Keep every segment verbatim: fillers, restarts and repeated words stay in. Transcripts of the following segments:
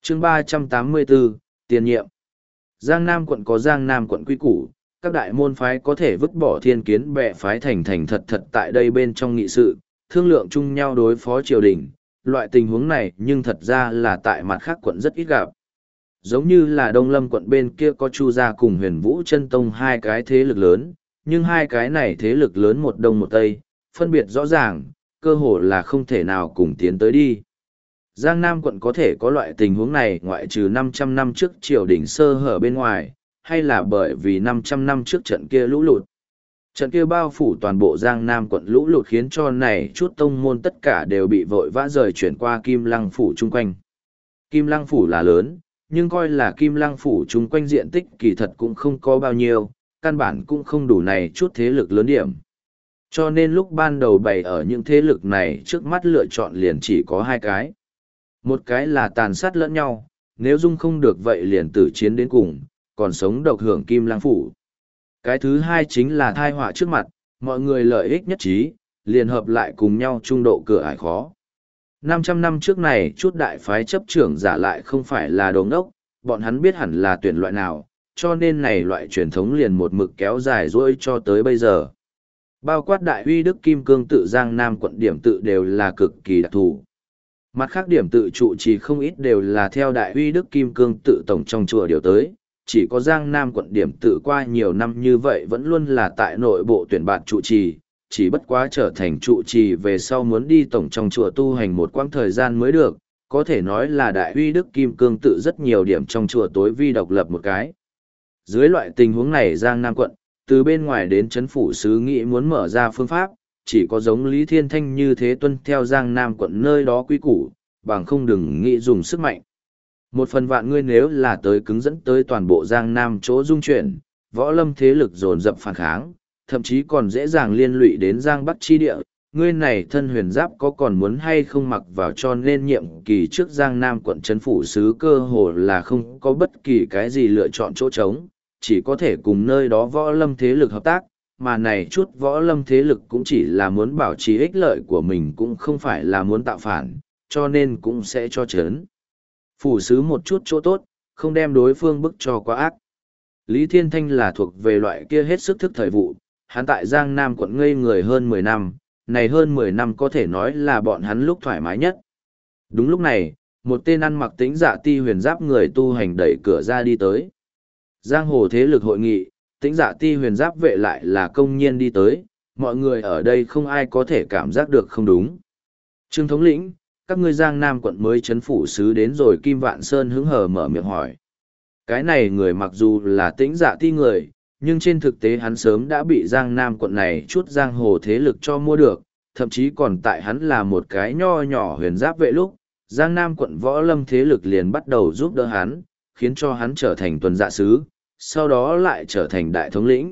chương ba trăm tám mươi bốn, tiền nhiệm. Giang Nam quận có Giang Nam quận quy củ, các đại môn phái có thể vứt bỏ thiên kiến bè phái thành thành thật thật tại đây bên trong nghị sự, thương lượng chung nhau đối phó triều đình. Loại tình huống này nhưng thật ra là tại mặt khác quận rất ít gặp. Giống như là Đông Lâm quận bên kia có Chu gia cùng Huyền Vũ Chân Tông hai cái thế lực lớn, nhưng hai cái này thế lực lớn một đông một tây, phân biệt rõ ràng, cơ hồ là không thể nào cùng tiến tới đi. Giang Nam quận có thể có loại tình huống này ngoại trừ năm trăm năm trước triều đình sơ hở bên ngoài, hay là bởi vì năm trăm năm trước trận kia lũ lụt. Trận kia bao phủ toàn bộ Giang Nam quận lũ lụt khiến cho này chút tông môn tất cả đều bị vội vã rời chuyển qua Kim Lăng phủ chung quanh. Kim Lăng phủ là lớn, nhưng coi là Kim Lăng phủ chung quanh diện tích kỳ thật cũng không có bao nhiêu, căn bản cũng không đủ này chút thế lực lớn điểm. Cho nên lúc ban đầu bày ở những thế lực này trước mắt lựa chọn liền chỉ có hai cái. Một cái là tàn sát lẫn nhau, nếu dung không được vậy liền tử chiến đến cùng, còn sống độc hưởng Kim Lăng phủ. Cái thứ hai chính là thai họa trước mặt, mọi người lợi ích nhất trí, liền hợp lại cùng nhau trung độ cửa ải khó. năm trăm năm trước này chút đại phái chấp trưởng giả lại không phải là đồ ngốc, bọn hắn biết hẳn là tuyển loại nào, cho nên này loại truyền thống liền một mực kéo dài dỗi cho tới bây giờ. Bao quát đại uy đức kim cương tự Giang Nam quận điểm tự đều là cực kỳ đặc thù. Mặt khác điểm tự trụ trì không ít đều là theo đại uy đức kim cương tự tổng trong chùa điều tới, chỉ có Giang Nam quận điểm tự qua nhiều năm như vậy vẫn luôn là tại nội bộ tuyển bạt trụ trì, chỉ bất quá trở thành trụ trì về sau muốn đi tổng trong chùa tu hành một quãng thời gian mới được, có thể nói là đại uy đức kim cương tự rất nhiều điểm trong chùa tối vi độc lập một cái. Dưới loại tình huống này Giang Nam quận, từ bên ngoài đến chấn phủ sứ nghĩ muốn mở ra phương pháp, chỉ có giống Lý Thiên Thanh như thế tuân theo Giang Nam quận nơi đó quy củ, bằng không đừng nghĩ dùng sức mạnh. Một phần vạn ngươi nếu là tới cứng dẫn tới toàn bộ Giang Nam chỗ dung chuyển, võ lâm thế lực dồn dập phản kháng, thậm chí còn dễ dàng liên lụy đến Giang Bắc chi địa, ngươi này thân huyền giáp có còn muốn hay không mặc vào, cho nên nhiệm kỳ trước Giang Nam quận trấn phủ sứ cơ hồ là không có bất kỳ cái gì lựa chọn chỗ trống, chỉ có thể cùng nơi đó võ lâm thế lực hợp tác, mà này chút võ lâm thế lực cũng chỉ là muốn bảo trì ích lợi của mình cũng không phải là muốn tạo phản, cho nên cũng sẽ cho trấn phủ sứ một chút chỗ tốt, không đem đối phương bức cho quá ác. Lý Thiên Thanh là thuộc về loại kia hết sức thức thời vụ, hắn tại Giang Nam quận ngây người hơn mười năm, này hơn mười năm có thể nói là bọn hắn lúc thoải mái nhất. Đúng lúc này, một tên ăn mặc tính dạ ti huyền giáp người tu hành đẩy cửa ra đi tới. Giang hồ thế lực hội nghị, tính dạ ti huyền giáp vệ lại là công nhiên đi tới, mọi người ở đây không ai có thể cảm giác được không đúng. Trương thống lĩnh, các ngươi Giang Nam quận mới chấn phủ sứ đến rồi. Kim Vạn Sơn hứng hờ mở miệng hỏi. Cái này người mặc dù là tĩnh dạ ti người, nhưng trên thực tế hắn sớm đã bị Giang Nam quận này chút giang hồ thế lực cho mua được, thậm chí còn tại hắn là một cái nho nhỏ huyền giáp vệ lúc, Giang Nam quận võ lâm thế lực liền bắt đầu giúp đỡ hắn, khiến cho hắn trở thành tuần dạ sứ, sau đó lại trở thành đại thống lĩnh.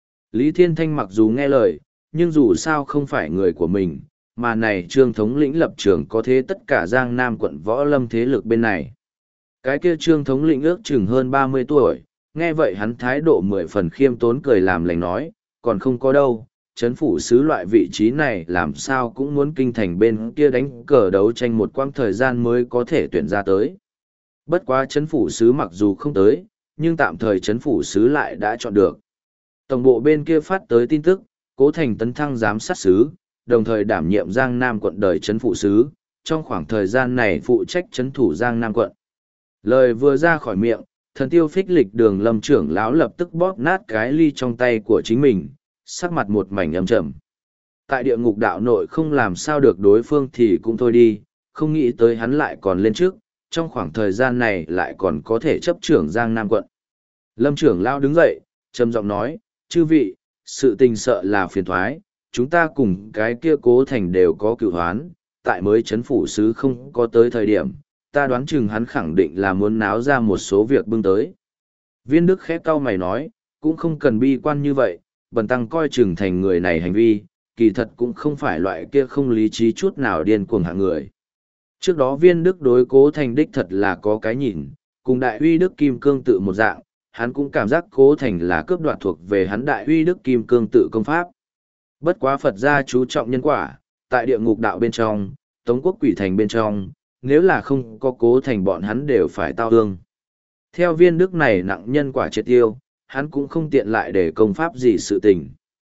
Lý Thiên Thanh mặc dù nghe lời, nhưng dù sao không phải người của mình, mà này Trương thống lĩnh lập trường có thế tất cả Giang Nam quận võ lâm thế lực bên này. Cái kia Trương thống lĩnh ước chừng hơn ba mươi tuổi, nghe vậy hắn thái độ mười phần khiêm tốn cười làm lành nói, còn không có đâu, chấn phủ sứ loại vị trí này làm sao cũng muốn kinh thành bên kia đánh cờ đấu tranh một quãng thời gian mới có thể tuyển ra tới. Bất quá chấn phủ sứ mặc dù không tới, nhưng tạm thời chấn phủ sứ lại đã chọn được. Tổng bộ bên kia phát tới tin tức, Cố Thành tấn thăng giám sát sứ, đồng thời đảm nhiệm Giang Nam quận đời chấn phủ sứ, trong khoảng thời gian này phụ trách chấn thủ Giang Nam quận. Lời vừa ra khỏi miệng, thần tiêu phích lịch đường Lâm trưởng lão lập tức bóp nát cái ly trong tay của chính mình, sắc mặt một mảnh âm trầm. Tại địa ngục đạo nội không làm sao được đối phương thì cũng thôi đi, không nghĩ tới hắn lại còn lên trước, trong khoảng thời gian này lại còn có thể chấp trưởng Giang Nam quận. Lâm trưởng lão đứng dậy, trầm giọng nói, chư vị, sự tình sợ là phiền thoái, chúng ta cùng cái kia Cố Thành đều có cựu hoán, tại mới chấn phủ sứ không có tới thời điểm, ta đoán chừng hắn khẳng định là muốn náo ra một số việc bưng tới. Viên Đức khẽ cau mày nói, cũng không cần bi quan như vậy, bần tăng coi chừng thành người này hành vi, kỳ thật cũng không phải loại kia không lý trí chút nào điên cuồng hạng người. Trước đó Viên Đức đối Cố Thành đích thật là có cái nhìn, cùng đại uy Đức Kim Cương tự một dạng, hắn cũng cảm giác Cố Thành là cướp đoạt thuộc về hắn đại uy Đức Kim Cương tự công pháp. Bất quá Phật gia chú trọng nhân quả, tại địa ngục đạo bên trong, Tống quốc quỷ thành bên trong, nếu là không có Cố Thành bọn hắn đều phải tao ương. Theo viên đức này nặng nhân quả triệt tiêu, hắn cũng không tiện lại để công pháp gì sự tình.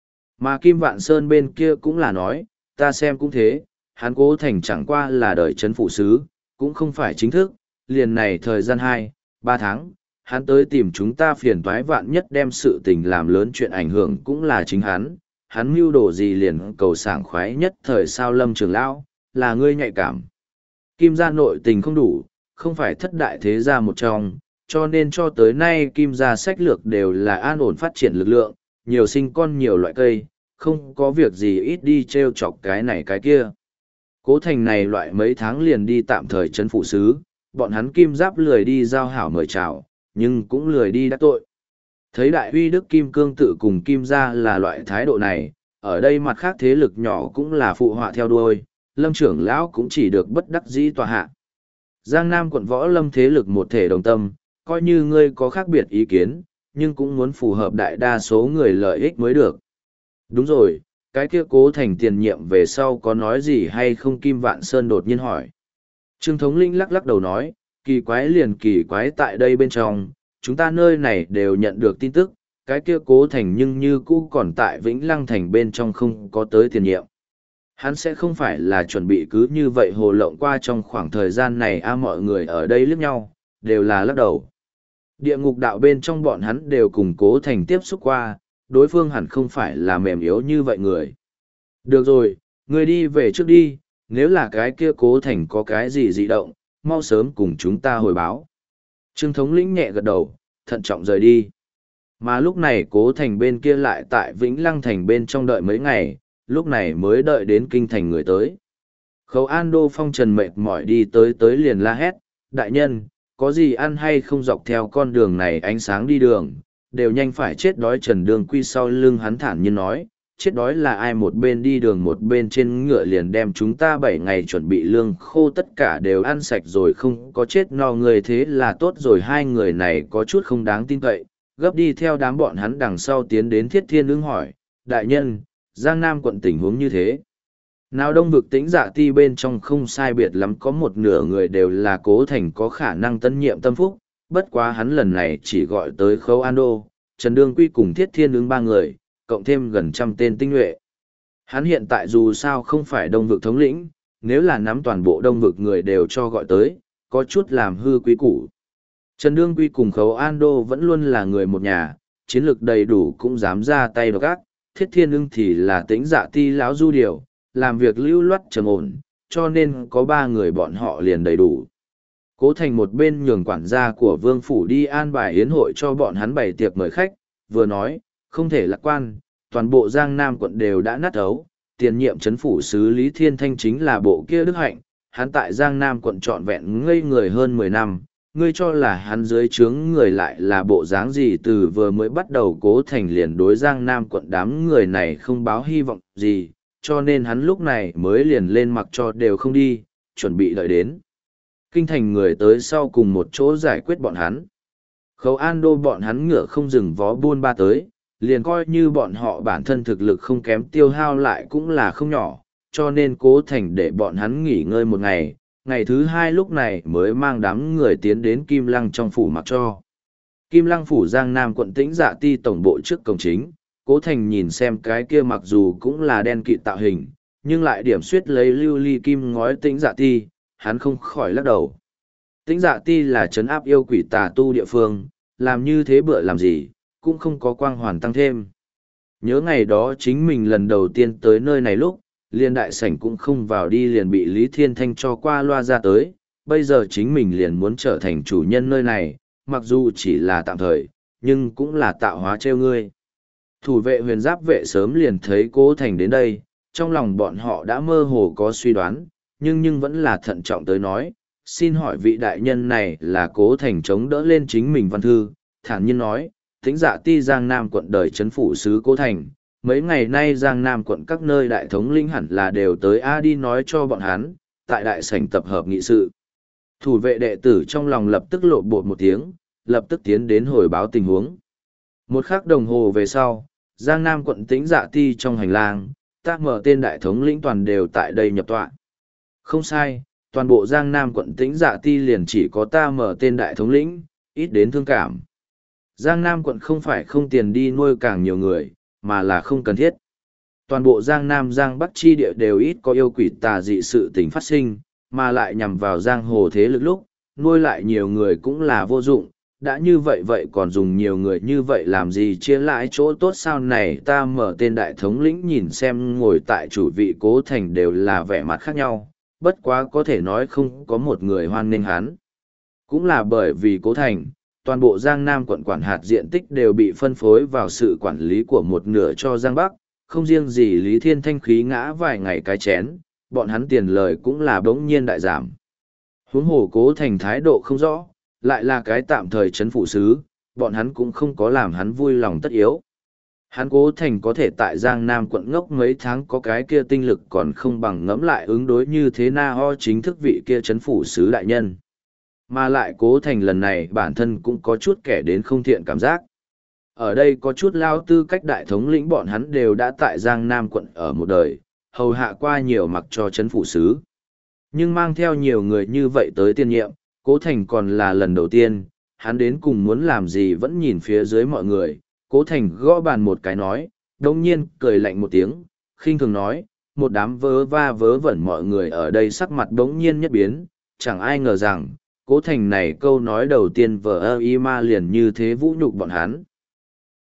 Mà Kim Vạn Sơn bên kia cũng là nói, ta xem cũng thế, hắn Cố Thành chẳng qua là đời chấn phủ sứ, cũng không phải chính thức, liền này thời gian hai, ba tháng, hắn tới tìm chúng ta phiền toái vạn nhất đem sự tình làm lớn chuyện ảnh hưởng cũng là chính hắn, hắn mưu đồ gì liền cầu sảng khoái nhất thời sao Lâm Trường Lão, là ngươi nhạy cảm. Kim gia nội tình không đủ, không phải thất đại thế gia một trong, cho nên cho tới nay Kim gia sách lược đều là an ổn phát triển lực lượng, nhiều sinh con nhiều loại cây, không có việc gì ít đi treo chọc cái này cái kia. Cố Thành này loại mấy tháng liền đi tạm thời trấn phụ sứ, bọn hắn Kim Giáp lười đi giao hảo mời chào, nhưng cũng lười đi đắc tội. Thấy đại uy đức Kim Cương tự cùng Kim gia là loại thái độ này, ở đây mặt khác thế lực nhỏ cũng là phụ họa theo đuôi, Lâm trưởng lão cũng chỉ được bất đắc dĩ tòa hạ. Giang Nam quận võ lâm thế lực một thể đồng tâm, coi như ngươi có khác biệt ý kiến, nhưng cũng muốn phù hợp đại đa số người lợi ích mới được. Đúng rồi, cái kia Cố Thành tiền nhiệm về sau có nói gì hay không? Kim Vạn Sơn đột nhiên hỏi. Trương Thống Linh lắc lắc đầu nói, kỳ quái liền kỳ quái tại đây bên trong, chúng ta nơi này đều nhận được tin tức, cái kia Cố Thành nhưng như cũ còn tại Vĩnh Lăng Thành bên trong không có tới tiền nhiệm. Hắn sẽ không phải là chuẩn bị cứ như vậy hồ lộng qua trong khoảng thời gian này a mọi người ở đây liếc nhau, đều là lắc đầu. Địa ngục đạo bên trong bọn hắn đều cùng Cố Thành tiếp xúc qua, đối phương hẳn không phải là mềm yếu như vậy người. Được rồi, người đi về trước đi, nếu là cái kia Cố Thành có cái gì dị động, mau sớm cùng chúng ta hồi báo. Trương Thống lĩnh nhẹ gật đầu, thận trọng rời đi. Mà lúc này Cố Thành bên kia lại tại Vĩnh Lăng Thành bên trong đợi mấy ngày, lúc này mới đợi đến kinh thành người tới. Khấu An Đô phong trần mệt mỏi đi tới tới liền la hét, đại nhân, có gì ăn hay không dọc theo con đường này ánh sáng đi đường, đều nhanh phải chết đói. Trần Đường Quy sau lưng hắn thản nhiên nói, chết đói là ai? Một bên đi đường một bên trên ngựa liền đem chúng ta bảy ngày chuẩn bị lương khô tất cả đều ăn sạch rồi, không có chết no người, thế là tốt rồi. Hai người này có chút không đáng tin cậy, gấp đi theo đám bọn hắn đằng sau tiến đến Thiết Thiên ứng hỏi, đại nhân, Giang Nam quận tình huống như thế nào? Đông vực Tĩnh Dạ Ti bên trong không sai biệt lắm có một nửa người đều là Cố Thành có khả năng tân nhiệm tâm phúc, bất quá hắn lần này chỉ gọi tới Khấu An Đô, Trần Đương Quy cùng Thiết Thiên ứng ba người, cộng thêm gần trăm tên tinh nhuệ. Hắn hiện tại dù sao không phải đông vực thống lĩnh, nếu là nắm toàn bộ đông vực người đều cho gọi tới, có chút làm hư quý củ. Trần Đương Quy cùng Khấu An Đô vẫn luôn là người một nhà, chiến lược đầy đủ cũng dám ra tay độc ác. Thiết Thiên ưng thì là Tĩnh Dạ Ti lão du điều, làm việc lưu loát trầm ổn, cho nên có ba người bọn họ liền đầy đủ. Cố Thành một bên nhường quản gia của Vương Phủ đi an bài yến hội cho bọn hắn bày tiệc mời khách, vừa nói, không thể lạc quan, toàn bộ Giang Nam quận đều đã nát ấu, tiền nhiệm trấn phủ sứ Lý Thiên Thanh chính là bộ kia đức hạnh, hắn tại Giang Nam quận trọn vẹn ngây người hơn mười năm, ngươi cho là hắn dưới trướng người lại là bộ dáng gì? Từ vừa mới bắt đầu Cố Thành liền đối Giang Nam quận đám người này không báo hy vọng gì, cho nên hắn lúc này mới liền lên mặc cho đều không đi, chuẩn bị đợi đến kinh thành người tới sau cùng một chỗ giải quyết bọn hắn. Khấu An Đô bọn hắn ngựa không dừng vó buôn ba tới, liền coi như bọn họ bản thân thực lực không kém tiêu hao lại cũng là không nhỏ, cho nên Cố Thành để bọn hắn nghỉ ngơi một ngày, ngày thứ hai lúc này mới mang đám người tiến đến Kim Lăng trong phủ mặc cho. Kim Lăng phủ Giang Nam quận Tĩnh Dạ Ti tổng bộ trước cổng chính, Cố Thành nhìn xem cái kia mặc dù cũng là đen kịt tạo hình, nhưng lại điểm suyết lấy lưu ly kim ngói Tĩnh Dạ Ti, hắn không khỏi lắc đầu. Tĩnh Dạ Ti là trấn áp yêu quỷ tà tu địa phương, làm như thế bựa làm gì, cũng không có quang hoàn tăng thêm. Nhớ ngày đó chính mình lần đầu tiên tới nơi này lúc, liền đại sảnh cũng không vào đi liền bị Lý Thiên Thanh cho qua loa ra tới, bây giờ chính mình liền muốn trở thành chủ nhân nơi này, mặc dù chỉ là tạm thời, nhưng cũng là tạo hóa treo ngươi. Thủ vệ huyền giáp vệ sớm liền thấy Cố Thành đến đây, trong lòng bọn họ đã mơ hồ có suy đoán, nhưng nhưng vẫn là thận trọng tới nói, xin hỏi vị đại nhân này là Cố Thành chống đỡ lên chính mình văn thư, thản nhiên nói, Tĩnh Dạ Ti Giang Nam quận đời trấn phủ sứ Cố Thành, mấy ngày nay Giang Nam quận các nơi đại thống lĩnh hẳn là đều tới A đi nói cho bọn hắn, tại đại sảnh tập hợp nghị sự. Thủ vệ đệ tử trong lòng lập tức lộ bột một tiếng, lập tức tiến đến hồi báo tình huống. Một khắc đồng hồ về sau, Giang Nam quận Tĩnh Dạ Ti trong hành lang, tác mở tên đại thống lĩnh toàn đều tại đây nhập tọa. Không sai, toàn bộ Giang Nam quận Tĩnh Dạ Ti liền chỉ có ta mở tên đại thống lĩnh, ít đến thương cảm. Giang Nam quận không phải không tiền đi nuôi càng nhiều người, mà là không cần thiết. Toàn bộ Giang Nam Giang Bắc chi địa đều ít có yêu quỷ tà dị sự tình phát sinh, mà lại nhằm vào giang hồ thế lực lúc, nuôi lại nhiều người cũng là vô dụng, đã như vậy vậy còn dùng nhiều người như vậy làm gì chia lại chỗ tốt sao này. Ta mở tên đại thống lĩnh nhìn xem ngồi tại chủ vị Cố Thành đều là vẻ mặt khác nhau, bất quá có thể nói không có một người hoan nghênh hắn. Cũng là bởi vì Cố Thành, toàn bộ Giang Nam quận quản hạt diện tích đều bị phân phối vào sự quản lý của một nửa cho Giang Bắc, không riêng gì Lý Thiên Thanh khí ngã vài ngày cái chén, bọn hắn tiền lời cũng là bỗng nhiên đại giảm. Huống hồ Cố Thành thái độ không rõ, lại là cái tạm thời chấn phủ sứ, bọn hắn cũng không có làm hắn vui lòng tất yếu. Hắn Cố Thành có thể tại Giang Nam quận ngốc mấy tháng có cái kia tinh lực còn không bằng ngẫm lại ứng đối như thế na ho chính thức vị kia chấn phủ sứ đại nhân. Mà lại Cố Thành lần này bản thân cũng có chút kẻ đến không thiện cảm giác. Ở đây có chút lao tư cách đại thống lĩnh bọn hắn đều đã tại Giang Nam quận ở một đời, hầu hạ qua nhiều mặc cho chấn phủ sứ. Nhưng mang theo nhiều người như vậy tới tiên nhiệm, Cố Thành còn là lần đầu tiên, hắn đến cùng muốn làm gì vẫn nhìn phía dưới mọi người. Cố Thành gõ bàn một cái nói, đồng nhiên cười lạnh một tiếng, khinh thường nói, một đám vớ va vớ vẩn mọi người ở đây sắc mặt đống nhiên nhất biến, chẳng ai ngờ rằng, Cố Thành này câu nói đầu tiên vờ ơ y ma liền như thế vũ nhục bọn hắn.